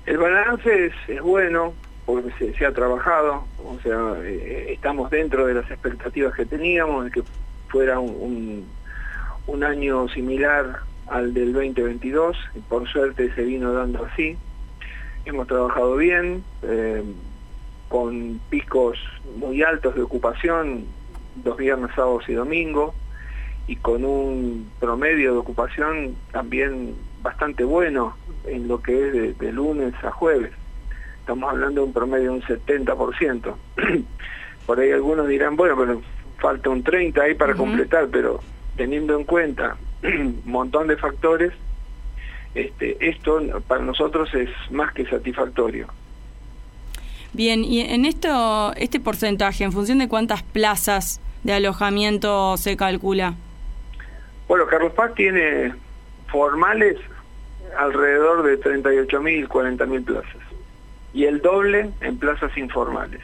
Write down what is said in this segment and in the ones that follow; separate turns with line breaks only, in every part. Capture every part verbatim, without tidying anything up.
El balance es, es bueno, porque se, se ha trabajado, o sea, eh, estamos dentro de las expectativas que teníamos, de que fuera un, un, un año similar al del veinte veintidós, y por suerte se vino dando así. Hemos trabajado bien, eh, con picos muy altos de ocupación, los viernes, sábados y domingos, y con un promedio de ocupación también bastante bueno en lo que es de, de lunes a jueves. Estamos hablando de un promedio de un setenta por ciento. Por ahí algunos dirán, bueno, pero falta un treinta ahí para uh-huh. completar, pero teniendo en cuenta un montón de factores, este, esto para nosotros es más que satisfactorio.
Bien, y en esto, este porcentaje, ¿en función de cuántas plazas de alojamiento se calcula? Bueno, Carlos Paz tiene formales alrededor de treinta y ocho mil, cuarenta mil plazas. Y el doble en plazas informales.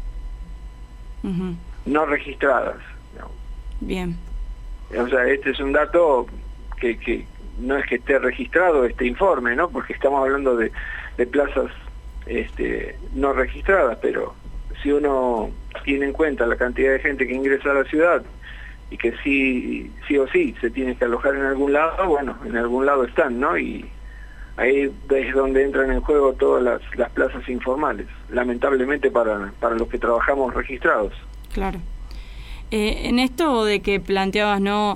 Uh-huh. No registradas. No. Bien.
O sea, este es un dato que, que no es que esté registrado este informe, ¿no? Porque estamos hablando de, de plazas este, no registradas, pero si uno tiene en cuenta la cantidad de gente que ingresa a la ciudad y que sí, sí o sí se tiene que alojar en algún lado, bueno, en algún lado están, ¿no? Y ahí es donde entran en juego todas las, las plazas informales, lamentablemente para, para los que trabajamos registrados.
Claro. Eh, en esto de que planteabas, ¿no?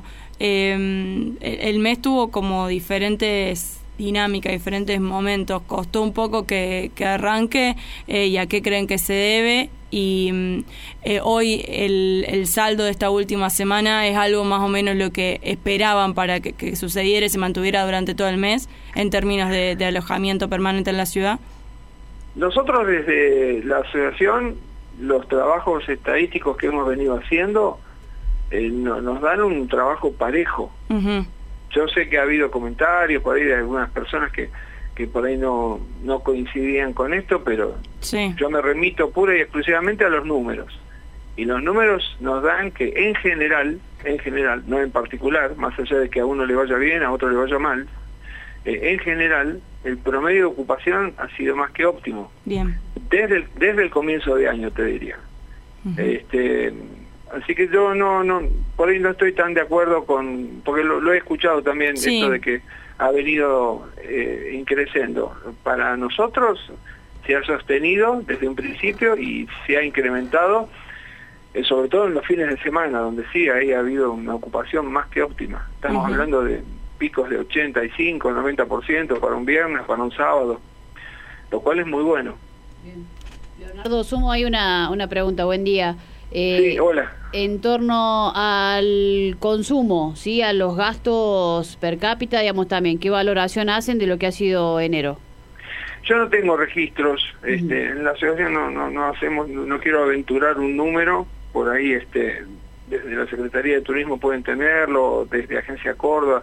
Eh, el mes tuvo como diferentes dinámicas, diferentes momentos. Costó un poco que, que arranque, eh, y a qué creen que se debe. Y eh, hoy el, el saldo de esta última semana es algo más o menos lo que esperaban para que, que sucediera y se mantuviera durante todo el mes en términos de, de alojamiento permanente en la ciudad.
Nosotros desde la asociación, los trabajos estadísticos que hemos venido haciendo eh, no, nos dan un trabajo parejo. Uh-huh. Yo sé que ha habido comentarios por ahí de algunas personas que que por ahí no, no coincidían con esto, pero sí. Yo me remito pura y exclusivamente a los números. Y los números nos dan que en general, en general, no en particular, más allá de que a uno le vaya bien, a otro le vaya mal, eh, en general, el promedio de ocupación ha sido más que óptimo.
Bien.
Desde el, desde el comienzo de año, te diría. Uh-huh. Este, así que yo no, no, por ahí no estoy tan de acuerdo con, porque lo, lo he escuchado también, sí. Esto de que ha venido eh, increciendo. Para nosotros se ha sostenido desde un principio y se ha incrementado, eh, sobre todo en los fines de semana, donde sí ahí ha habido una ocupación más que óptima. Estamos uh-huh. hablando de picos de ochenta y cinco, noventa por ciento para un viernes, para un sábado, lo cual es muy bueno.
Bien. Leonardo, sumo ahí una, una pregunta. Buen día.
Eh, sí, hola.
En torno al consumo, ¿sí? A los gastos per cápita, digamos también, ¿qué valoración hacen de lo que ha sido enero?
Yo no tengo registros, este, uh-huh. en la asociación no, no, no hacemos, no quiero aventurar un número, por ahí este, desde la Secretaría de Turismo pueden tenerlo, desde Agencia Córdoba,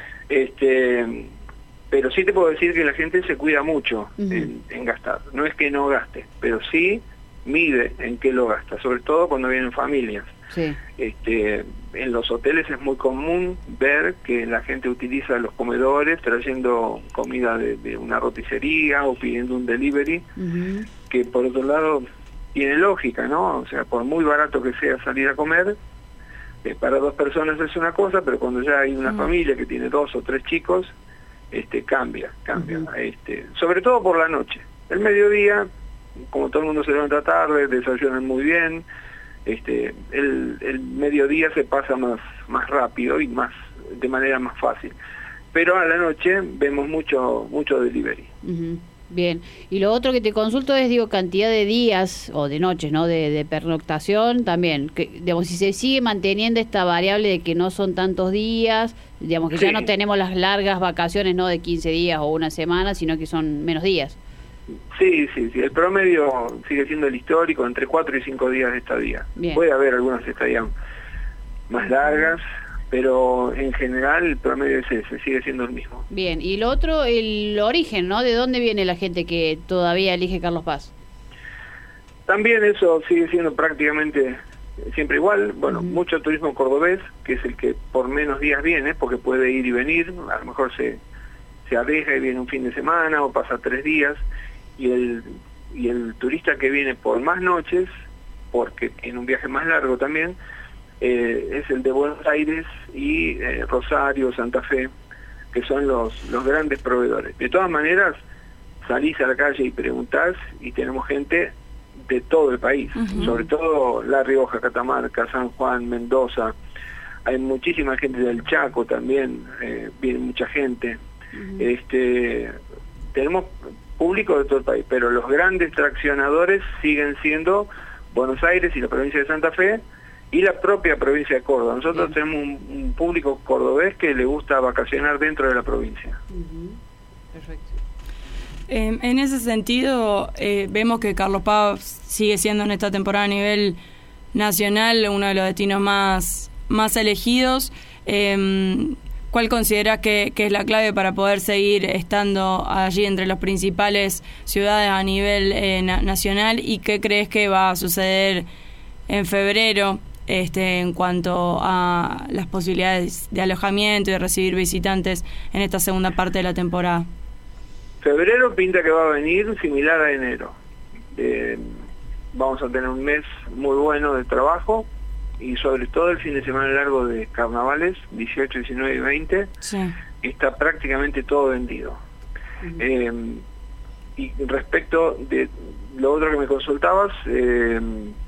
este, pero sí te puedo decir que la gente se cuida mucho uh-huh. en, en gastar, no es que no gaste, pero sí mide en qué lo gasta, sobre todo cuando vienen familias.
Sí.
Este, en los hoteles es muy común ver que la gente utiliza los comedores trayendo comida de, de una roticería o pidiendo un delivery, uh-huh. que por otro lado tiene lógica, ¿no? O sea, por muy barato que sea salir a comer, eh, para dos personas es una cosa, pero cuando ya hay una uh-huh. familia que tiene dos o tres chicos, este, cambia, cambia. Uh-huh. Este, sobre todo por la noche. El mediodía, como todo el mundo se levanta tarde, desayunan muy bien, este, el, el mediodía se pasa más, más rápido y más de manera más fácil. Pero a la noche vemos mucho, mucho delivery.
Uh-huh. Bien. Y lo otro que te consulto es, digo, cantidad de días o de noches, ¿no? De, de pernoctación también. Que, digamos, si se sigue manteniendo esta variable de que no son tantos días, digamos que sí. Ya no tenemos las largas vacaciones, ¿no? De quince días o una semana, sino que son menos días.
Sí, sí, sí. El promedio sigue siendo el histórico, entre cuatro y cinco días de estadía. Bien. Puede haber algunas estadías más largas, pero en general el promedio es ese, sigue siendo el mismo.
Bien, y lo otro, el origen, ¿no? ¿De dónde viene la gente que todavía elige Carlos Paz?
También eso sigue siendo prácticamente siempre igual. Bueno, uh-huh. mucho turismo cordobés, que es el que por menos días viene, porque puede ir y venir, a lo mejor se, se arriesga y viene un fin de semana o pasa tres días, y el, y el turista que viene por más noches, porque tiene un viaje más largo también, eh, es el de Buenos Aires y eh, Rosario, Santa Fe, que son los, los grandes proveedores. De todas maneras, salís a la calle y preguntás y tenemos gente de todo el país, uh-huh. sobre todo La Rioja, Catamarca, San Juan, Mendoza. Hay muchísima gente del Chaco también, eh, viene mucha gente. Uh-huh. Este, tenemos público de todo el país, pero los grandes traccionadores siguen siendo Buenos Aires y la provincia de Santa Fe y la propia provincia de Córdoba. Nosotros Bien. tenemos un, un público cordobés que le gusta vacacionar dentro de la provincia.
Uh-huh. Perfecto.
Eh, en ese sentido, eh, vemos que Carlos Paz sigue siendo en esta temporada a nivel nacional uno de los destinos más, más elegidos. Eh, ¿Cuál consideras que, que es la clave para poder seguir estando allí entre las principales ciudades a nivel eh, na- nacional? ¿Y qué crees que va a suceder en febrero este, en cuanto a las posibilidades de alojamiento y de recibir visitantes en esta segunda parte de la temporada?
Febrero pinta que va a venir similar a enero. Eh, vamos a tener un mes muy bueno de trabajo y sobre todo el fin de semana largo de carnavales, dieciocho, diecinueve y veinte,
sí.
está prácticamente todo vendido. Uh-huh. Eh, y respecto de lo otro que me consultabas, eh,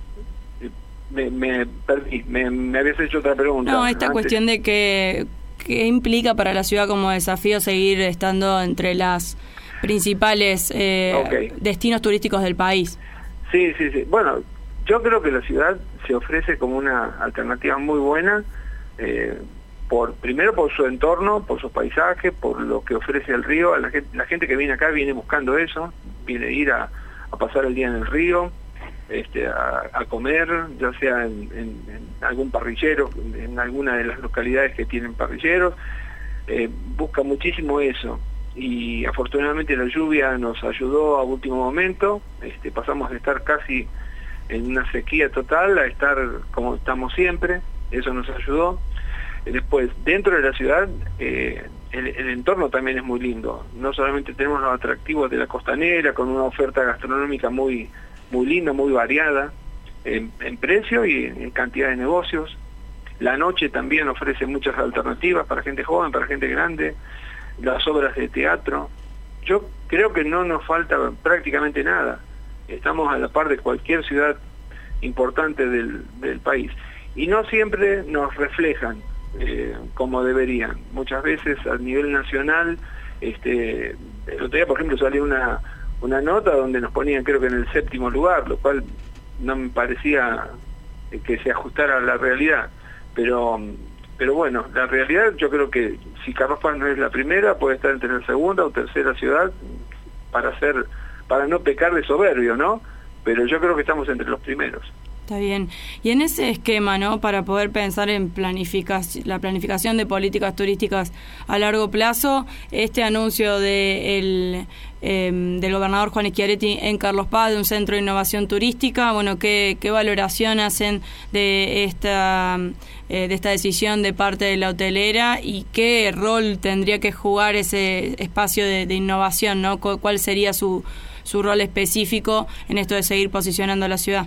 me, me perdí, me, me habías hecho otra pregunta.
No, esta
antes.
cuestión de que, ¿qué implica para la ciudad como desafío seguir estando entre las principales eh, okay. destinos turísticos del país?
Sí, sí, sí. Bueno, yo creo que la ciudad se ofrece como una alternativa muy buena, eh, por primero por su entorno, por sus paisajes, por lo que ofrece el río. La gente, la gente que viene acá viene buscando eso, viene a ir a, a pasar el día en el río, este, a, a comer, ya sea en, en, en algún parrillero, en alguna de las localidades que tienen parrilleros, eh, busca muchísimo eso. Y afortunadamente la lluvia nos ayudó a último momento, este, pasamos de estar casi en una sequía total a estar como estamos siempre, eso nos ayudó. Después, dentro de la ciudad, eh, el, el entorno también es muy lindo, no solamente tenemos los atractivos de la costanera, con una oferta gastronómica muy, muy linda, muy variada, en, en precio y en cantidad de negocios. La noche también ofrece muchas alternativas para gente joven, para gente grande, las obras de teatro. Yo creo que no nos falta prácticamente nada. Estamos a la par de cualquier ciudad importante del, del país. Y no siempre nos reflejan eh, como deberían. Muchas veces a nivel nacional, este, el otro día, por ejemplo, salió una, una nota donde nos ponían, creo que en el séptimo lugar, lo cual no me parecía que se ajustara a la realidad. Pero... Pero bueno, la realidad, yo creo que si Carlos Paz no es la primera, puede estar entre la segunda o tercera ciudad para hacer, para no pecar de soberbio, ¿no? Pero yo creo que estamos entre los primeros.
Está bien. Y en ese esquema, ¿no? Para poder pensar en planificación, la planificación de políticas turísticas a largo plazo, este anuncio de el, eh, del gobernador Juan Schiaretti en Carlos Paz de un centro de innovación turística, bueno, ¿qué, qué valoración hacen de esta eh, de esta decisión de parte de la hotelera y qué rol tendría que jugar ese espacio de, de innovación, ¿no? ¿Cuál sería su, su rol específico en esto de seguir posicionando a la ciudad?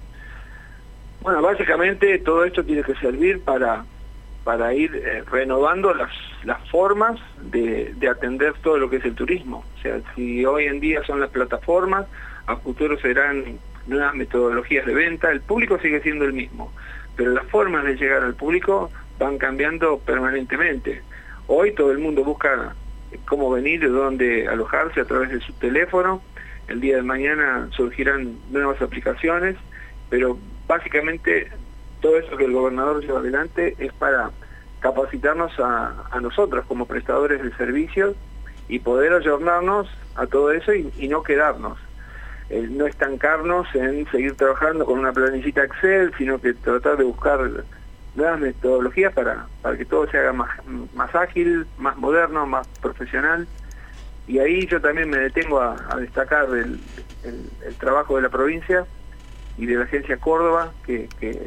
Bueno, básicamente todo esto tiene que servir para, para ir eh, renovando las, las formas de, de atender todo lo que es el turismo. O sea, si hoy en día son las plataformas, a futuro serán nuevas metodologías de venta, el público sigue siendo el mismo, pero las formas de llegar al público van cambiando permanentemente. Hoy todo el mundo busca cómo venir, de dónde alojarse a través de su teléfono. El día de mañana surgirán nuevas aplicaciones, pero básicamente todo eso que el gobernador lleva adelante es para capacitarnos a, a nosotros como prestadores de servicios y poder ayornarnos a todo eso y, y no quedarnos, eh, no estancarnos en seguir trabajando con una planillita Excel, sino que tratar de buscar nuevas metodologías para, para que todo se haga más, más ágil, más moderno, más profesional. Y ahí yo también me detengo a, a destacar el, el, el trabajo de la provincia y de la Agencia Córdoba, que, que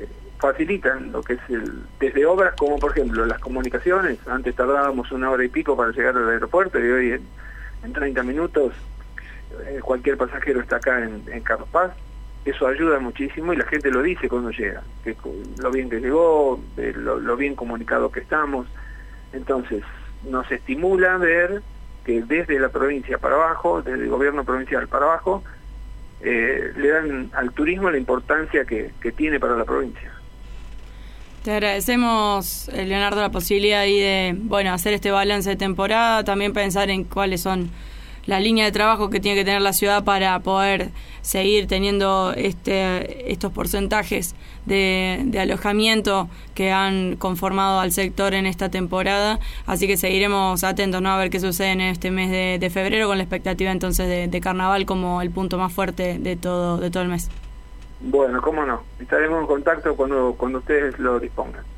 facilitan lo que es el, desde obras como por ejemplo las comunicaciones. Antes tardábamos una hora y pico para llegar al aeropuerto y hoy en, en treinta minutos eh, cualquier pasajero está acá en, en Carlos Paz. Eso ayuda muchísimo y la gente lo dice cuando llega, que lo bien que llegó, eh, lo, lo bien comunicado que estamos. Entonces nos estimula ver que desde la provincia para abajo, desde el gobierno provincial para abajo, eh, le dan al turismo la importancia que, que tiene para la provincia.
Te agradecemos, Leonardo, la posibilidad ahí de, bueno, hacer este balance de temporada, también pensar en cuáles son la línea de trabajo que tiene que tener la ciudad para poder seguir teniendo este estos porcentajes de, de alojamiento que han conformado al sector en esta temporada. Así que seguiremos atentos, ¿no?, a ver qué sucede en este mes de, de febrero, con la expectativa entonces de, de carnaval como el punto más fuerte de todo, de todo el mes.
Bueno, cómo no. Estaremos en contacto cuando, cuando ustedes lo dispongan.